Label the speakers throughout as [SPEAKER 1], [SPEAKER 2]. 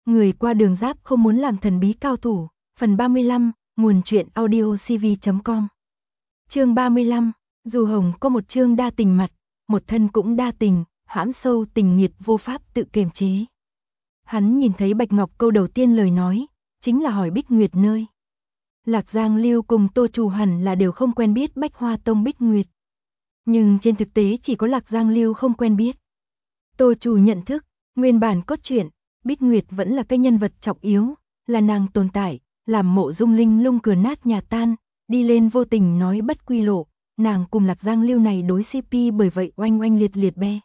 [SPEAKER 1] Người qua đường giáp không muốn làm thần bí cao thủ. Phần 35, nguồn truyện audio cv.com. Chương 35, Du Hồng có một chương đa tình mặt, một thân cũng đa tình, hãm sâu tình nghiệt vô pháp tự kiềm chế. Hắn nhìn thấy Bạch Ngọc câu đầu tiên lời nói, chính là hỏi Bích Nguyệt nơi. Lạc Giang Lưu cùng Tô Trù hẳn là đều không quen biết Bách Hoa Tông Bích Nguyệt. Nhưng trên thực tế chỉ có Lạc Giang Lưu không quen biết. Tô Trù nhận thức, nguyên bản cốt truyện, Bích Nguyệt vẫn là cái nhân vật trọng yếu, là nàng tồn tại, làm Mộ Dung Linh Lung cửa nát nhà tan, đi lên vô tình nói bất quy lộ, nàng cùng Lạc Giang Lưu này đối CP bởi vậy oanh oanh liệt liệt be.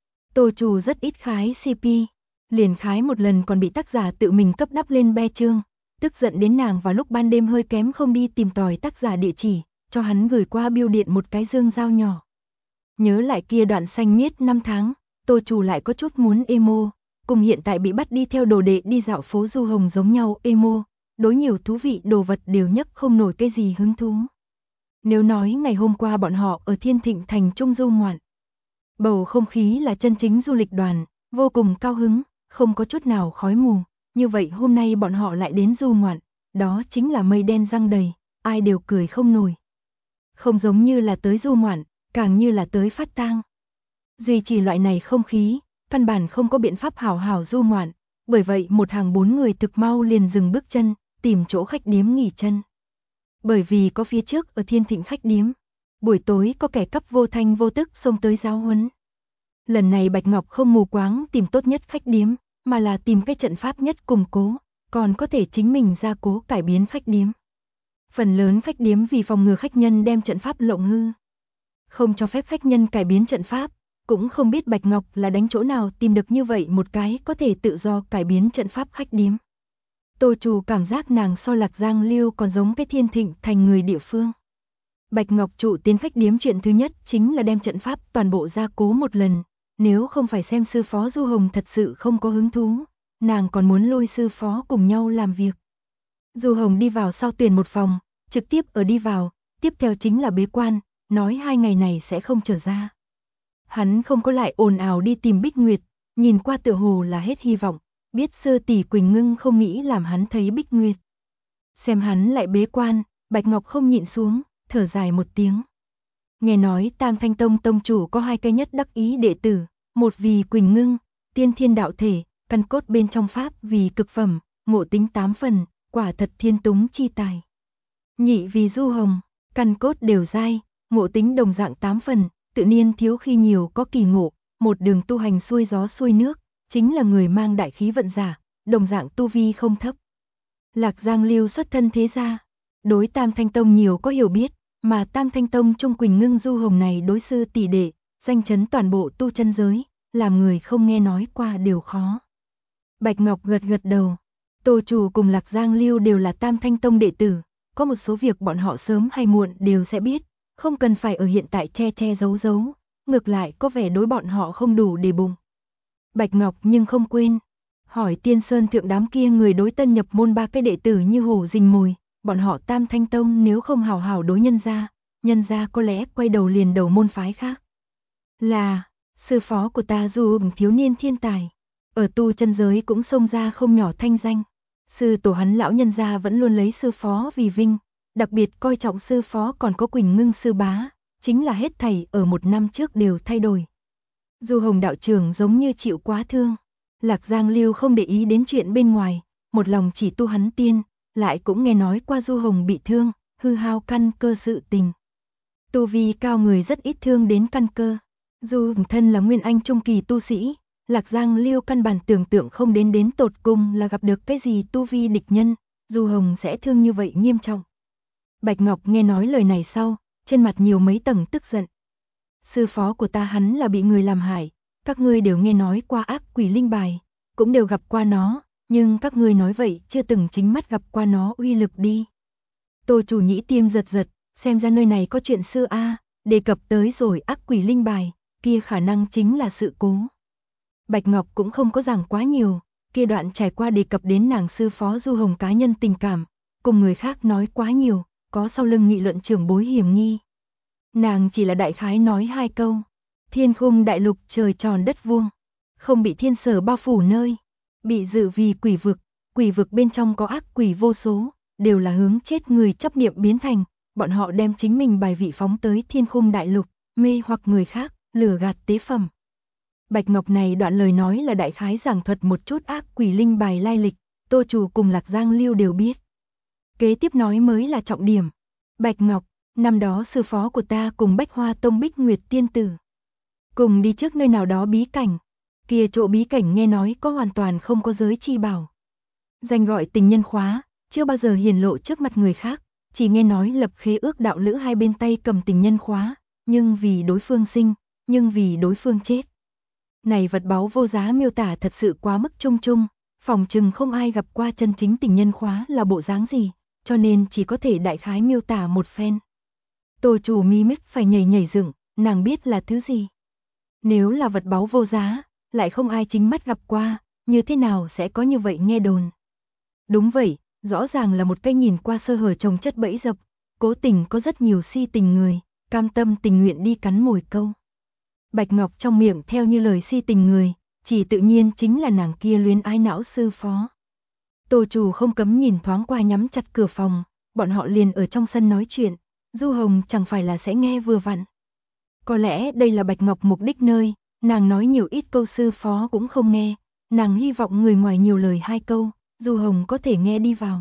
[SPEAKER 1] Tô Trù rất ít khái CP, liền khái một lần còn bị tác giả tự mình cấp đắp lên be chương, tức giận đến nàng vào lúc ban đêm hơi kém không đi tìm tòi tác giả địa chỉ, cho hắn gửi qua bưu điện một cái dương dao nhỏ. Nhớ lại kia đoạn xanh miết 5 tháng, Tô Trù lại có chút muốn emo, cùng hiện tại bị bắt đi theo đồ đệ đi dạo phố Du Hồng giống nhau emo, đối nhiều thú vị đồ vật đều nhất không nổi cái gì hứng thú. Nếu nói ngày hôm qua bọn họ ở Thiên Thịnh Thành Trung du ngoạn, bầu không khí là chân chính du lịch đoàn, vô cùng cao hứng, không có chút nào khói mù, như vậy hôm nay bọn họ lại đến du ngoạn, đó chính là mây đen răng đầy, ai đều cười không nổi. Không giống như là tới du ngoạn, càng như là tới phát tang. Duy trì loại này không khí, căn bản không có biện pháp hảo hảo du ngoạn, bởi vậy một hàng 4 người thực mau liền dừng bước chân, tìm chỗ khách điếm nghỉ chân. Bởi vì có phía trước ở Thiên Thịnh khách điếm, buổi tối có kẻ cắp vô thanh vô tức xông tới giáo huấn. Lần này Bạch Ngọc không mù quáng tìm tốt nhất khách điếm, mà là tìm cái trận pháp nhất củng cố, còn có thể chính mình gia cố cải biến khách điếm. Phần lớn khách điếm vì phòng ngừa khách nhân đem trận pháp lộng hư, không cho phép khách nhân cải biến trận pháp, cũng không biết Bạch Ngọc là đánh chỗ nào tìm được như vậy một cái có thể tự do cải biến trận pháp khách điếm. Tô Trù cảm giác nàng so Lạc Giang Lưu còn giống cái Thiên Thịnh Thành người địa phương. Bạch Ngọc trụ tiến khách điếm chuyện thứ nhất chính là đem trận pháp toàn bộ gia cố một lần, nếu không phải xem sư phó Du Hồng thật sự không có hứng thú, nàng còn muốn lôi sư phó cùng nhau làm việc. Du Hồng đi vào sau tuyển một phòng, trực tiếp ở đi vào, tiếp theo chính là bế quan, nói 2 ngày này sẽ không trở ra. Hắn không có lại ồn ào đi tìm Bích Nguyệt, nhìn qua tựa hồ là hết hy vọng, biết sư tỷ Quỳnh Ngưng không nghĩ làm hắn thấy Bích Nguyệt. Xem hắn lại bế quan, Bạch Ngọc không nhịn xuống, thở dài một tiếng. Nghe nói Tam Thanh Tông tông chủ có 2 cái nhất đắc ý đệ tử, một vì Quỳnh Ngưng, tiên thiên đạo thể, căn cốt bên trong pháp vì cực phẩm, ngộ tính 8 phần, quả thật thiên túng chi tài. Nhị vì Du Hồng, căn cốt đều dai, ngộ tính đồng dạng 8 phần, tự nhiên thiếu khi nhiều có kỳ ngộ, một đường tu hành xuôi gió xuôi nước, chính là người mang đại khí vận giả, đồng dạng tu vi không thấp. Lạc Giang Lưu xuất thân thế gia, đối Tam Thanh Tông nhiều có hiểu biết, mà Tam Thanh Tông Trung Quỳnh Ngưng Du Hồng này đối sư tỷ đệ, danh chấn toàn bộ tu chân giới, làm người không nghe nói qua đều khó. Bạch Ngọc gật gật đầu, Tô Trù cùng Lạc Giang Lưu đều là Tam Thanh Tông đệ tử, có một số việc bọn họ sớm hay muộn đều sẽ biết, không cần phải ở hiện tại che che giấu giấu, ngược lại có vẻ đối bọn họ không đủ để bùng. Bạch Ngọc nhưng không quên, hỏi Tiên Sơn thượng đám kia người đối tân nhập môn 3 cái đệ tử như hổ rình mồi, bọn họ Tam Thanh Tông nếu không hào hào đối nhân gia có lẽ quay đầu liền đầu môn phái khác. Là, sư phó của ta dù thiếu niên thiên tài, ở tu chân giới cũng xông ra không nhỏ thanh danh. Sư tổ hắn lão nhân gia vẫn luôn lấy sư phó vì vinh, đặc biệt coi trọng sư phó còn có Quỳnh Ngưng sư bá, chính là hết thảy ở 1 năm trước đều thay đổi. Du Hồng đạo trưởng giống như chịu quá thương, Lạc Giang Lưu không để ý đến chuyện bên ngoài, một lòng chỉ tu hắn tiên, lại cũng nghe nói qua Du Hồng bị thương, hư hao căn cơ sự tình. Tu vi cao người rất ít thương đến căn cơ, Du Hồng thân là nguyên anh trung kỳ tu sĩ, Lạc Giang Lưu căn bản tưởng tượng không đến tột cùng là gặp được cái gì tu vi địch nhân, Du Hồng sẽ thương như vậy nghiêm trọng. Bạch Ngọc nghe nói lời này sau, trên mặt nhiều mấy tầng tức giận. Sư phó của ta hắn là bị người làm hại, các ngươi đều nghe nói qua ác quỷ linh bài, cũng đều gặp qua nó, nhưng các ngươi nói vậy chưa từng chính mắt gặp qua nó uy lực đi. Tô Chủ nhĩ tim giật giật, xem ra nơi này có chuyện xưa a, đề cập tới rồi ác quỷ linh bài, kia khả năng chính là sự cố. Bạch Ngọc cũng không có giảng quá nhiều, kia đoạn trải qua đề cập đến nàng sư phó Du Hồng cá nhân tình cảm, cùng người khác nói quá nhiều, có sau lưng nghị luận trưởng bối hiểm nghi. Nàng chỉ là đại khái nói 2 câu, thiên khung đại lục trời tròn đất vuông, không bị thiên sở bao phủ nơi, Bị dự vì quỷ vực bên trong có ác quỷ vô số, đều là hướng chết người chấp niệm biến thành, bọn họ đem chính mình bài vị phóng tới thiên khung đại lục, mê hoặc người khác, lừa gạt tế phẩm. Bạch Ngọc này đoạn lời nói là đại khái giảng thuật một chút ác quỷ linh bài lai lịch, Tô Trù cùng Lạc Giang Lưu đều biết. Kế tiếp nói mới là trọng điểm. Bạch Ngọc, năm đó sư phó của ta cùng Bách Hoa Tông Bích Nguyệt Tiên Tử cùng đi trước nơi nào đó bí cảnh. Kia chỗ bí cảnh nghe nói có hoàn toàn không có giới chi bảo. Danh gọi tình nhân khóa, chưa bao giờ hiển lộ trước mặt người khác, chỉ nghe nói lập khế ước đạo lữ hai bên tay cầm tình nhân khóa, nhưng vì đối phương sinh, nhưng vì đối phương chết. Này vật báu vô giá miêu tả thật sự quá mức chung chung, phòng chừng không ai gặp qua chân chính tình nhân khóa là bộ dáng gì, cho nên chỉ có thể đại khái miêu tả một phen. Tô Chủ mi mắt phải nhảy nhảy dựng, nàng biết là thứ gì. Nếu là vật báu vô giá, lại không ai chính mắt gặp qua, như thế nào sẽ có như vậy nghe đồn. Đúng vậy, rõ ràng là một cái nhìn qua sơ hở trồng chất bẫy dập, cố tình có rất nhiều si tình người, cam tâm tình nguyện đi cắn mồi câu. Bạch Ngọc trong miệng theo như lời si tình người, chỉ tự nhiên chính là nàng kia luyến ái não sư phó. Tô Chủ không cấm nhìn thoáng qua nhắm chặt cửa phòng, bọn họ liền ở trong sân nói chuyện, Du Hồng chẳng phải là sẽ nghe vừa vặn. Có lẽ đây là Bạch Ngọc mục đích nơi, nàng nói nhiều ít câu sư phó cũng không nghe, nàng hy vọng người ngoài nhiều lời hai câu, Du Hồng có thể nghe đi vào.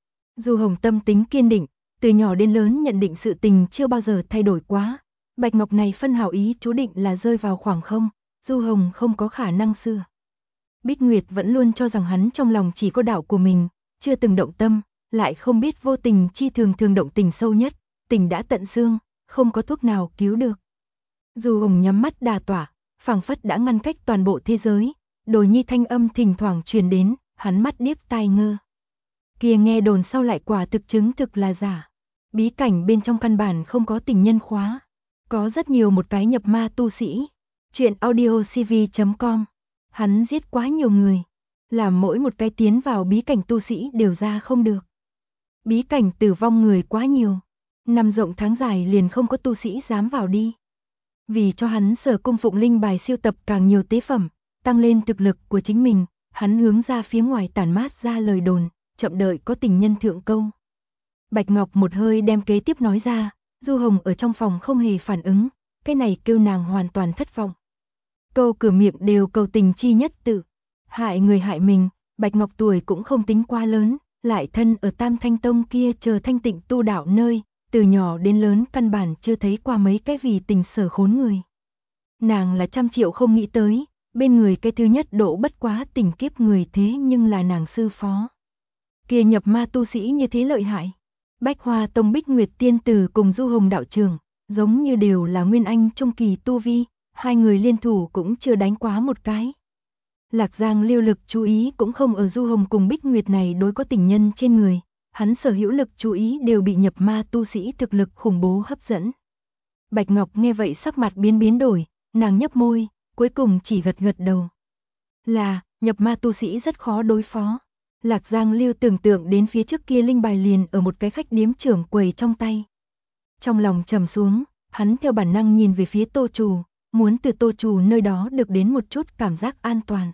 [SPEAKER 1] Du Hồng tâm tính kiên định, từ nhỏ đến lớn nhận định sự tình chưa bao giờ thay đổi quá. Bạch Ngọc này phân hảo ý chú định là rơi vào khoảng không, Du Hồng không có khả năng xưa. Bích Nguyệt vẫn luôn cho rằng hắn trong lòng chỉ có đạo của mình, chưa từng động tâm, lại không biết vô tình chi thường thường động tình sâu nhất, tình đã tận xương, không có thuốc nào cứu được. Du Hồng nhắm mắt đà tỏa, phảng phất đã ngăn cách toàn bộ thế giới, Đồi Nhi thanh âm thỉnh thoảng truyền đến, hắn mắt điếc tai ngơ. Kia nghe đồn sau lại quả thực chứng thực là giả. Bí cảnh bên trong căn bản không có tình nhân khóa, có rất nhiều một cái nhập ma tu sĩ. Chuyện audiocv.com. Hắn giết quá nhiều người, làm mỗi một cái tiến vào bí cảnh tu sĩ đều ra không được. Bí cảnh tử vong người quá nhiều, năm rộng tháng dài liền không có tu sĩ dám vào đi. Vì cho hắn sở cung phụng linh bài siêu tập càng nhiều tế phẩm, tăng lên thực lực của chính mình, hắn hướng ra phía ngoài tản mát ra lời đồn, chậm đợi có tình nhân thượng câu. Bạch Ngọc một hơi đem kế tiếp nói ra, Du Hồng ở trong phòng không hề phản ứng, cái này kêu nàng hoàn toàn thất vọng. Câu cửa miệng đều cầu tình chi nhất tự, hại người hại mình, Bạch Ngọc tuổi cũng không tính quá lớn, lại thân ở Tam Thanh Tông kia chờ thanh tịnh tu đạo nơi, từ nhỏ đến lớn căn bản chưa thấy qua mấy cái vì tình sở khốn người. Nàng là 100 triệu không nghĩ tới, bên người cái thứ nhất độ bất quá tình kiếp người thế nhưng là nàng sư phó. Kia nhập ma tu sĩ như thế lợi hại. Bách Hoa Tông Bích Nguyệt Tiên Tử cùng Du Hồng đạo trưởng, giống như đều là nguyên anh trung kỳ tu vi, hai người liên thủ cũng chưa đánh quá một cái. Lạc Giang Lưu lực chú ý cũng không ở Du Hồng cùng Bích Nguyệt này đối có tình nhân trên người, hắn sở hữu lực chú ý đều bị nhập ma tu sĩ thực lực khủng bố hấp dẫn. Bạch Ngọc nghe vậy sắc mặt biến đổi, nàng nhấp môi, cuối cùng chỉ gật đầu. Là, nhập ma tu sĩ rất khó đối phó. Lạc Giang Lưu tưởng tượng đến phía trước kia linh bài liền ở một cái khách điếm trưởng quầy trong tay. Trong lòng trầm xuống, hắn theo bản năng nhìn về phía Tô Chủ, muốn từ Tô Chủ nơi đó được đến một chút cảm giác an toàn.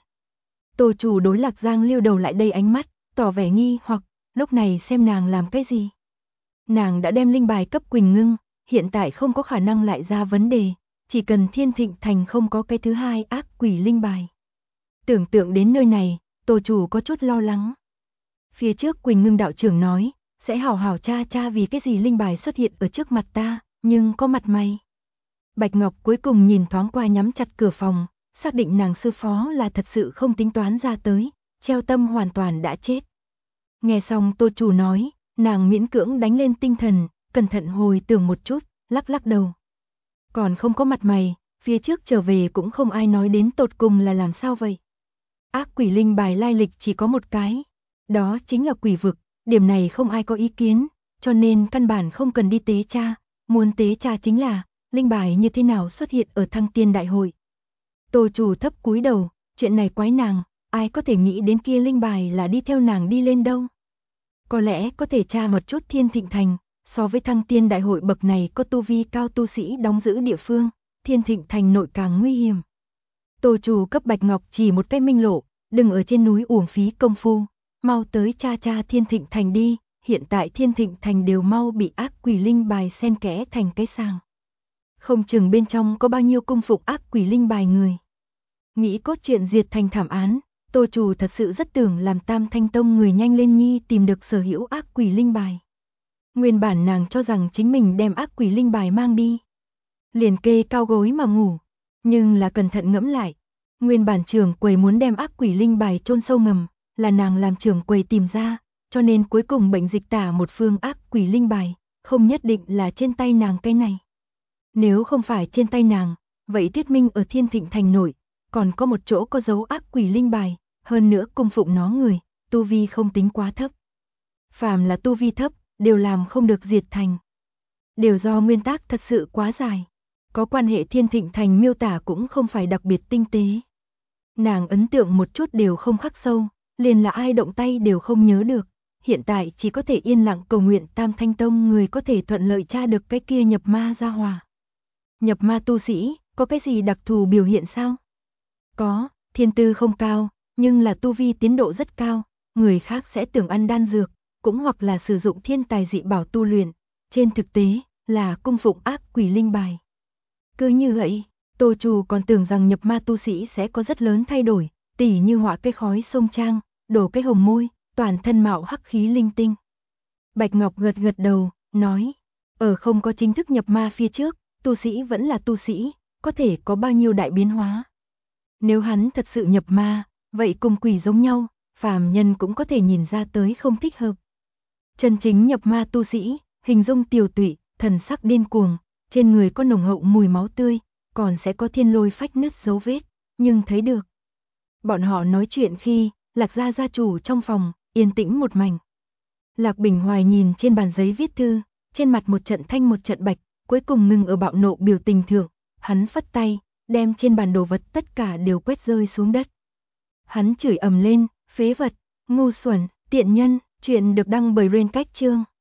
[SPEAKER 1] Tô Chủ đối Lạc Giang Lưu đầu lại đây ánh mắt, tỏ vẻ nghi hoặc, lúc này xem nàng làm cái gì. Nàng đã đem linh bài cấp Quỳnh Ngưng, hiện tại không có khả năng lại ra vấn đề, chỉ cần Thiên Thịnh Thành không có cái thứ hai ác quỷ linh bài. Tưởng tượng đến nơi này, Tô Chủ có chút lo lắng. Phía trước Quỳnh Ngưng đạo trưởng nói, sẽ hảo hảo tra vì cái gì linh bài xuất hiện ở trước mặt ta, nhưng có mặt mày. Bạch Ngọc cuối cùng nhìn thoáng qua nhắm chặt cửa phòng, xác định nàng sư phó là thật sự không tính toán ra tới, treo tâm hoàn toàn đã chết. Nghe xong Tô Chủ nói, nàng miễn cưỡng đánh lên tinh thần, cẩn thận hồi tưởng một chút, lắc đầu. Còn không có mặt mày, phía trước trở về cũng không ai nói đến tột cùng là làm sao vậy. Ác quỷ linh bài lai lịch chỉ có một cái, đó chính là quỷ vực, điểm này không ai có ý kiến, cho nên căn bản không cần đi tế tra, muốn tế tra chính là linh bài như thế nào xuất hiện ở Thăng Tiên Đại Hội. Tô Chủ thấp cúi đầu, chuyện này quái nàng, ai có thể nghĩ đến kia linh bài là đi theo nàng đi lên đâu. Có lẽ có thể tra một chút Thiên Thịnh Thành, so với Thăng Tiên Đại Hội bậc này có tu vi cao tu sĩ đóng giữ địa phương, Thiên Thịnh Thành nội càng nguy hiểm. Tô Chủ cấp Bạch Ngọc chỉ một cái minh lộ, đừng ở trên núi uổng phí công phu, mau tới tra Thiên Thịnh Thành đi, hiện tại Thiên Thịnh Thành đều mau bị ác quỷ linh bài xen kẽ thành cái sàng. Không chừng bên trong có bao nhiêu cung phục ác quỷ linh bài người. Nghĩ cốt truyện diệt thành thảm án, Tô Trù thật sự rất tưởng làm Tam Thanh Tông người nhanh lên nhi tìm được sở hữu ác quỷ linh bài. Nguyên bản nàng cho rằng chính mình đem ác quỷ linh bài mang đi, liền kê cao gối mà ngủ, nhưng là cẩn thận ngẫm lại, nguyên bản trưởng quầy muốn đem ác quỷ linh bài chôn sâu ngầm, là nàng làm trưởng quầy tìm ra, cho nên cuối cùng bệnh dịch tả một phương ác quỷ linh bài, không nhất định là trên tay nàng cái này. Nếu không phải trên tay nàng, vậy thuyết minh ở Thiên Thịnh Thành nội, còn có một chỗ có dấu ác quỷ linh bài, hơn nữa cung phụng nó người, tu vi không tính quá thấp. Phàm là tu vi thấp, đều làm không được diệt thành. Đều do nguyên tắc thật sự quá dài. Có quan hệ Thiên Thịnh Thành miêu tả cũng không phải đặc biệt tinh tế. Nàng ấn tượng một chút đều không khắc sâu, liền là ai động tay đều không nhớ được. Hiện tại chỉ có thể yên lặng cầu nguyện Tam Thanh Tông người có thể thuận lợi tra được cái kia nhập ma gia hỏa. Nhập ma tu sĩ, có cái gì đặc thù biểu hiện sao? Có, thiên tư không cao, nhưng là tu vi tiến độ rất cao, người khác sẽ tưởng ăn đan dược, cũng hoặc là sử dụng thiên tài dị bảo tu luyện, trên thực tế là cung phụng ác quỷ linh bài. Cứ như vậy, Tô Trù còn tưởng rằng nhập ma tu sĩ sẽ có rất lớn thay đổi, tỉ như họa cây khói sông trang, đổ cái hồng môi, toàn thân mạo hắc khí linh tinh. Bạch Ngọc gật gật đầu, nói, ở không có chính thức nhập ma phía trước, tu sĩ vẫn là tu sĩ, có thể có bao nhiêu đại biến hóa. Nếu hắn thật sự nhập ma, vậy cùng quỷ giống nhau, phàm nhân cũng có thể nhìn ra tới không thích hợp. Chân chính nhập ma tu sĩ, hình dung tiều tụy, thần sắc điên cuồng, trên người có nồng hậu mùi máu tươi, còn sẽ có thiên lôi phách nứt dấu vết, nhưng thấy được. Bọn họ nói chuyện khi, Lạc gia gia chủ trong phòng, yên tĩnh một mảnh. Lạc Bình Hoài nhìn trên bàn giấy viết thư, trên mặt một trận thanh một trận bạch, cuối cùng ngừng ở bạo nộ biểu tình thượng, hắn phất tay, đem trên bàn đồ vật tất cả đều quét rơi xuống đất. Hắn chửi ầm lên, phế vật, ngu xuẩn, tiện nhân, chuyện được đăng bởi Rain Cách Chương.